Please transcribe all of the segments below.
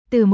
Từ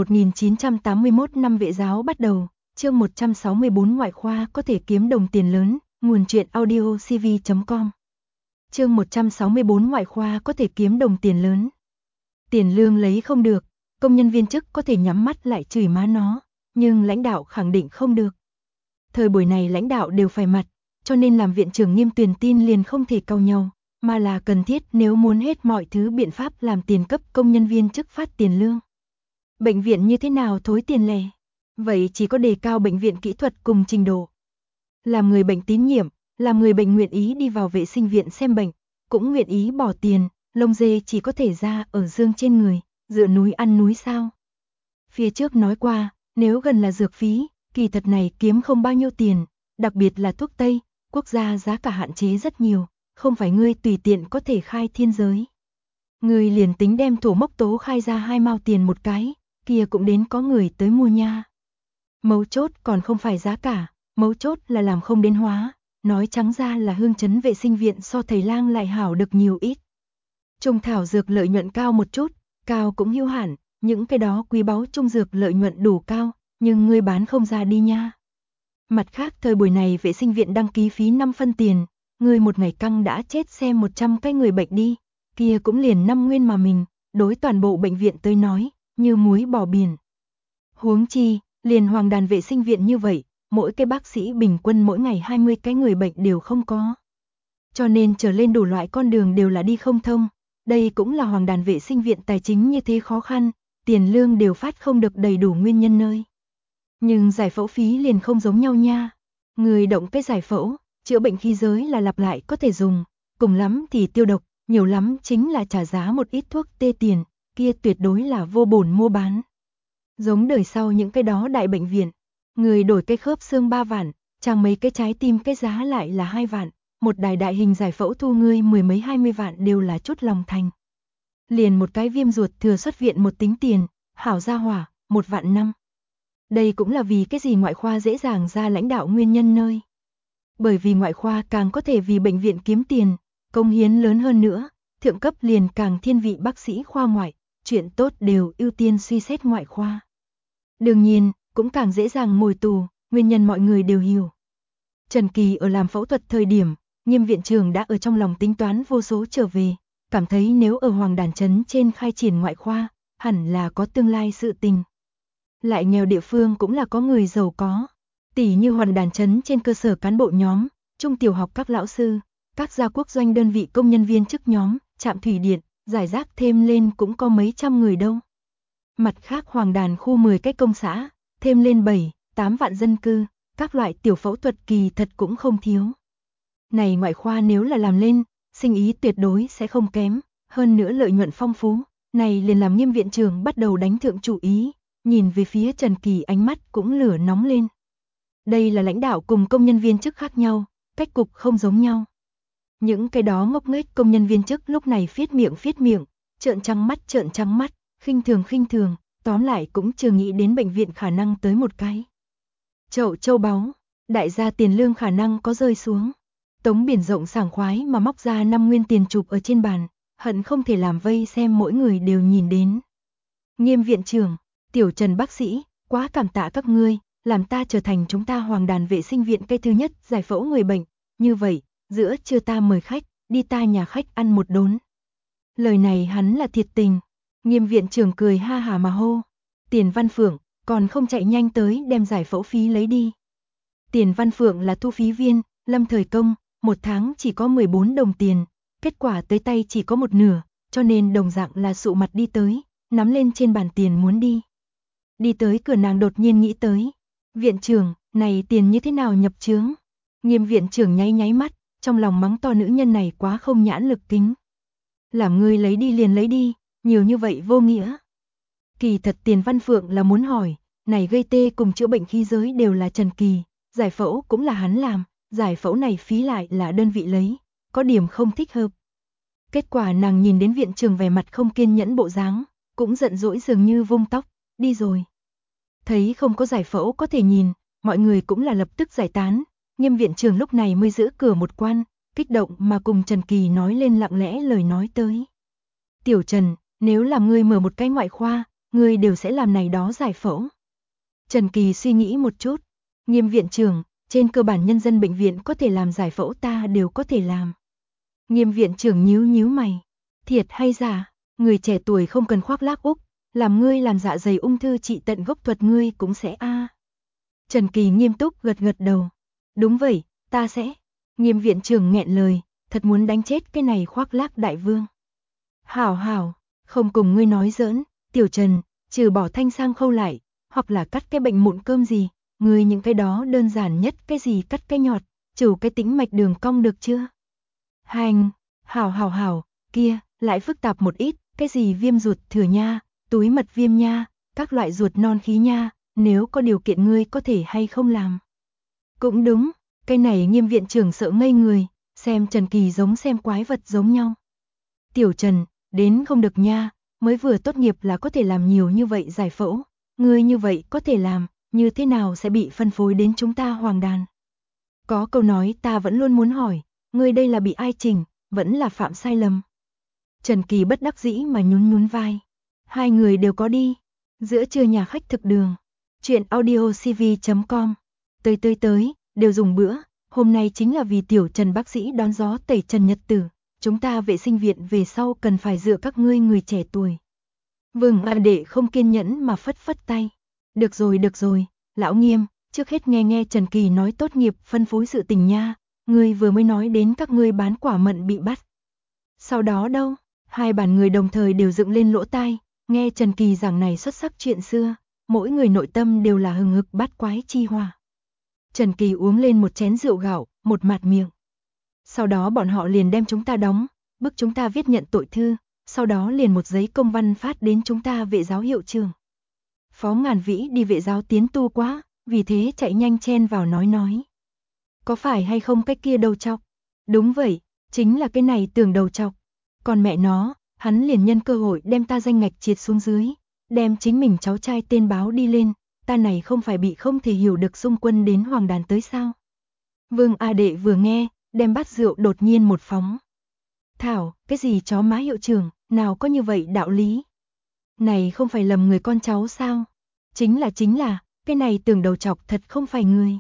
1981 năm vệ giáo bắt đầu, chương 164 ngoại khoa có thể kiếm đồng tiền lớn, nguồn truyện audio cv.com. Chương 164 ngoại khoa có thể kiếm đồng tiền lớn. Tiền lương lấy không được, công nhân viên chức có thể nhắm mắt lại chửi má nó, nhưng lãnh đạo khẳng định không được. Thời buổi này lãnh đạo đều phải mặt, cho nên làm viện trưởng Nghiêm Tuyền tin liền không thể cau nhau, mà là cần thiết nếu muốn hết mọi thứ biện pháp làm tiền cấp công nhân viên chức phát tiền lương. Bệnh viện như thế nào thối tiền lẻ? Vậy chỉ có đề cao bệnh viện kỹ thuật cùng trình độ. Làm người bệnh tín nhiệm, làm người bệnh nguyện ý đi vào vệ sinh viện xem bệnh, cũng nguyện ý bỏ tiền, lông dê chỉ có thể ra ở dương trên người, dựa núi ăn núi sao. Phía trước nói qua, nếu gần là dược phí, kỳ thật này kiếm không bao nhiêu tiền, đặc biệt là thuốc Tây, quốc gia giá cả hạn chế rất nhiều, không phải ngươi tùy tiện có thể khai thiên giới. Ngươi liền tính đem thổ mốc tố khai ra 2 mao tiền một cái, kia cũng đến có người tới mua nha. Mấu chốt còn không phải giá cả, mấu chốt là làm không đến hóa, nói trắng ra là Hương Chấn vệ sinh viện so thầy lang lại hảo được nhiều ít. Trung thảo dược lợi nhuận cao một chút, cao cũng hữu hạn, những cái đó quý báu trung dược lợi nhuận đủ cao, nhưng ngươi bán không ra đi nha. Mặt khác thời buổi này vệ sinh viện đăng ký phí 5 phân tiền, ngươi một ngày căng đã chết xem 100 cái người bệnh đi, kia cũng liền 5 nguyên mà mình, đối toàn bộ bệnh viện tới nói, như muối bỏ biển. Huống chi, liền Hoàng Đàn vệ sinh viện như vậy, mỗi cái bác sĩ bình quân mỗi ngày 20 cái người bệnh đều không có. Cho nên trở lên đủ loại con đường đều là đi không thông, đây cũng là Hoàng Đàn vệ sinh viện tài chính như thế khó khăn, tiền lương đều phát không được đầy đủ nguyên nhân nơi. Nhưng giải phẫu phí liền không giống nhau nha. Người động cái giải phẫu, chữa bệnh khí giới là lặp lại có thể dùng, cùng lắm thì tiêu độc, nhiều lắm chính là trả giá một ít thuốc tê tiền, kia tuyệt đối là vô bổn mua bán. Giống đời sau những cái đó đại bệnh viện, người đổi cái khớp xương 3 vạn, chẳng mấy cái trái tim cái giá lại là 2 vạn, một đài đại hình giải phẫu thu ngươi 10 mấy 20 vạn đều là chút lòng thành. Liền một cái viêm ruột thừa xuất viện một tính tiền, hảo gia hỏa, 1 vạn năm. Đây cũng là vì cái gì ngoại khoa dễ dàng ra lãnh đạo nguyên nhân nơi. Bởi vì ngoại khoa càng có thể vì bệnh viện kiếm tiền, công hiến lớn hơn nữa, thượng cấp liền càng thiên vị bác sĩ khoa ngoại, chuyện tốt đều ưu tiên suy xét ngoại khoa. Đương nhiên, cũng càng dễ dàng mồi tù, nguyên nhân mọi người đều hiểu. Trần Kỳ ở làm phẫu thuật thời điểm, Nghiêm viện trưởng đã ở trong lòng tính toán vô số trở về, cảm thấy nếu ở Hoàng Đàn trấn trên khai triển ngoại khoa, hẳn là có tương lai sự tình. Lại nghèo địa phương cũng là có người giàu có, tỷ như Hoàng Đàn trấn trên cơ sở cán bộ nhóm, trung tiểu học các lão sư, các gia quốc doanh đơn vị công nhân viên chức nhóm, trạm thủy điện, giải rác thêm lên cũng có mấy trăm người đâu. Mặt khác Hoàng Đàn khu 10 cái công xã, thêm lên 7-8 vạn dân cư, các loại tiểu phẫu thuật kỳ thật cũng không thiếu. Này ngoại khoa nếu là làm lên, sinh ý tuyệt đối sẽ không kém, hơn nữa lợi nhuận phong phú, này liền làm Nghiêm viện trưởng bắt đầu đánh thượng chủ ý, nhìn về phía Trần Kỳ ánh mắt cũng lửa nóng lên. Đây là lãnh đạo cùng công nhân viên chức khác nhau, cách cục không giống nhau. Những cái đó ngốc nghếch công nhân viên chức lúc này phiết miệng, trợn trắng mắt, khinh thường, tóm lại cũng chưa nghĩ đến bệnh viện khả năng tới một cái chậu châu báu, đại gia tiền lương khả năng có rơi xuống. Tống Biển rộng sảng khoái mà móc ra 5 nguyên tiền chụp ở trên bàn, hận không thể làm vây xem mỗi người đều nhìn đến. Nghiêm viện trưởng, Tiểu Trần bác sĩ, quá cảm tạ các ngươi, làm ta trở thành chúng ta Hoàng Đàn vệ sinh viện cái thứ nhất giải phẫu người bệnh, như vậy, giữa trưa ta mời khách, đi ta nhà khách ăn một đốn. Lời này hắn là thiệt tình. Nghiêm viện trưởng cười ha hả mà hô, Tiền Văn Phượng, còn không chạy nhanh tới đem giải phẫu phí lấy đi. Tiền Văn Phượng là thu phí viên, lâm thời công, một tháng chỉ có 14 đồng tiền, kết quả tới tay chỉ có một nửa, cho nên đồng dạng là sụ mặt đi tới, nắm lên trên bàn tiền muốn đi. Đi tới cửa nàng đột nhiên nghĩ tới, viện trưởng, này tiền như thế nào nhập chướng? Nghiêm viện trưởng nháy mắt, trong lòng mắng to nữ nhân này quá không nhãn lực kính. Làm ngươi lấy đi liền lấy đi, nhiều như vậy vô nghĩa. Kỳ thật Tiền Văn Phượng là muốn hỏi, này gây tê cùng chữa bệnh khí giới đều là Trần Kỳ, giải phẫu cũng là hắn làm, giải phẫu này phí lại là đơn vị lấy, có điểm không thích hợp. Kết quả nàng nhìn đến viện trưởng vẻ mặt không kiên nhẫn bộ dáng, cũng giận dỗi dường như vung tóc, đi rồi. Thấy không có giải phẫu có thể nhìn, mọi người cũng là lập tức giải tán, Nghiêm viện trưởng lúc này mới giữ cửa một quan, kích động mà cùng Trần Kỳ nói lên lặng lẽ lời nói tới. Tiểu Trần, nếu làm ngươi mở một cái ngoại khoa, ngươi đều sẽ làm này đó giải phẫu. Trần Kỳ suy nghĩ một chút, Nghiêm viện trưởng, trên cơ bản nhân dân bệnh viện có thể làm giải phẫu ta đều có thể làm. Nghiêm viện trưởng nhíu mày, thiệt hay giả, người trẻ tuổi không cần khoác lác úc, làm ngươi làm dạ dày ung thư trị tận gốc thuật ngươi cũng sẽ a. Trần Kỳ nghiêm túc gật đầu, đúng vậy, ta sẽ. Nghiêm viện trưởng nghẹn lời, thật muốn đánh chết cái này khoác lác đại vương. Hảo, không cùng ngươi nói giỡn, Tiểu Trần, trừ bỏ thanh sang khâu lại, hoặc là cắt cái bệnh mụn cơm gì, ngươi những cái đó đơn giản nhất cái gì cắt cái nhọt, trừ cái tĩnh mạch đường cong được chưa? Hành, hảo, kia, lại phức tạp một ít, cái gì viêm ruột thừa nha, túi mật viêm nha, các loại ruột non khí nha, nếu có điều kiện ngươi có thể hay không làm. Cũng đúng, cái này Nghiêm viện trưởng sợ ngây người, xem Trần Kỳ giống xem quái vật giống nhau. Tiểu Trần, đến không được nha, mới vừa tốt nghiệp là có thể làm nhiều như vậy giải phẫu, ngươi như vậy có thể làm, như thế nào sẽ bị phân phối đến chúng ta Hoàng Đàn? Có câu nói ta vẫn luôn muốn hỏi, ngươi đây là bị ai chỉnh, vẫn là phạm sai lầm. Trần Kỳ bất đắc dĩ mà nhún vai. Hai người đều có đi. Giữa trưa nhà khách thực đường. Chuyện audiocv.com. Tới, đều dùng bữa. Hôm nay chính là vì Tiểu Trần bác sĩ đón gió tẩy trần nhật tử. Chúng ta vệ sinh viện về sau cần phải dựa các ngươi người trẻ tuổi. Vương A Đệ không kiên nhẫn mà phất tay. Được rồi, lão Nghiêm, trước hết nghe Trần Kỳ nói tốt nghiệp phân phối sự tình nha. Ngươi vừa mới nói đến các ngươi bán quả mận bị bắt. Sau đó đâu? Hai bàn người đồng thời đều dựng lên lỗ tai, nghe Trần Kỳ giảng này xuất sắc chuyện xưa, mỗi người nội tâm đều là hừng hực bát quái chi hỏa. Trần Kỳ uống lên một chén rượu gạo, một mạt miệng. Sau đó bọn họ liền đem chúng ta đóng, bức chúng ta viết nhận tội thư, sau đó liền một giấy công văn phát đến chúng ta vệ giáo hiệu trường. Phó Ngàn Vĩ đi vệ giáo tiến tu quá, vì thế chạy nhanh chen vào nói. Có phải hay không cái kia đầu trọc? Đúng vậy, chính là cái này tưởng đầu trọc. Còn mẹ nó, hắn liền nhân cơ hội đem ta danh ngạch triệt xuống dưới, đem chính mình cháu trai tên báo đi lên, ta này không phải bị không thể hiểu được xung quân đến Hoàng Đàn tới sao? Vương A Đệ vừa nghe, đem bát rượu đột nhiên một phóng. Thảo, cái gì chó má hiệu trưởng, nào có như vậy đạo lý? Này không phải lầm người con cháu sao? Chính là, cái này tưởng đầu chọc thật không phải người.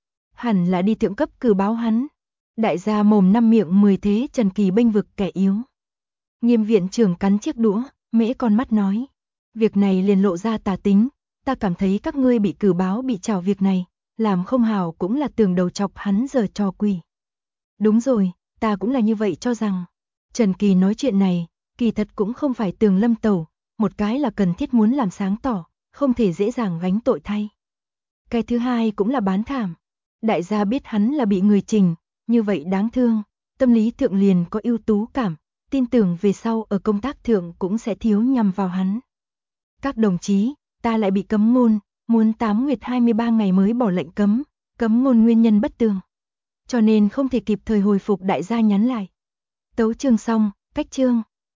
Hẳn là đi thượng cấp cử báo hắn. Đại gia mồm năm miệng 10 thế Trần Kỳ bênh vực kẻ yếu. Nghiêm viện trưởng cắn chiếc đũa, mễ con mắt nói. Việc này liền lộ ra tà tính, ta cảm thấy các ngươi bị cử báo bị trảo việc này, làm không hào cũng là tưởng đầu chọc hắn giờ trò quỷ. Đúng rồi, ta cũng là như vậy cho rằng. Trần Kỳ nói chuyện này, kỳ thật cũng không phải tường lâm tẩu, một cái là cần thiết muốn làm sáng tỏ, không thể dễ dàng gánh tội thay. Cái thứ hai cũng là bán thảm. Đại gia biết hắn là bị người chỉnh, như vậy đáng thương, tâm lý thượng liền có ưu tú cảm, tin tưởng về sau ở công tác thượng cũng sẽ thiếu nhằm vào hắn. Các đồng chí, ta lại bị cấm ngôn, muốn 8 nguyệt 23 ngày mới bỏ lệnh cấm ngôn nguyên nhân bất tường. Cho nên không thể kịp thời hồi phục đại gia nhắn lại. Tấu chương xong, cách chương.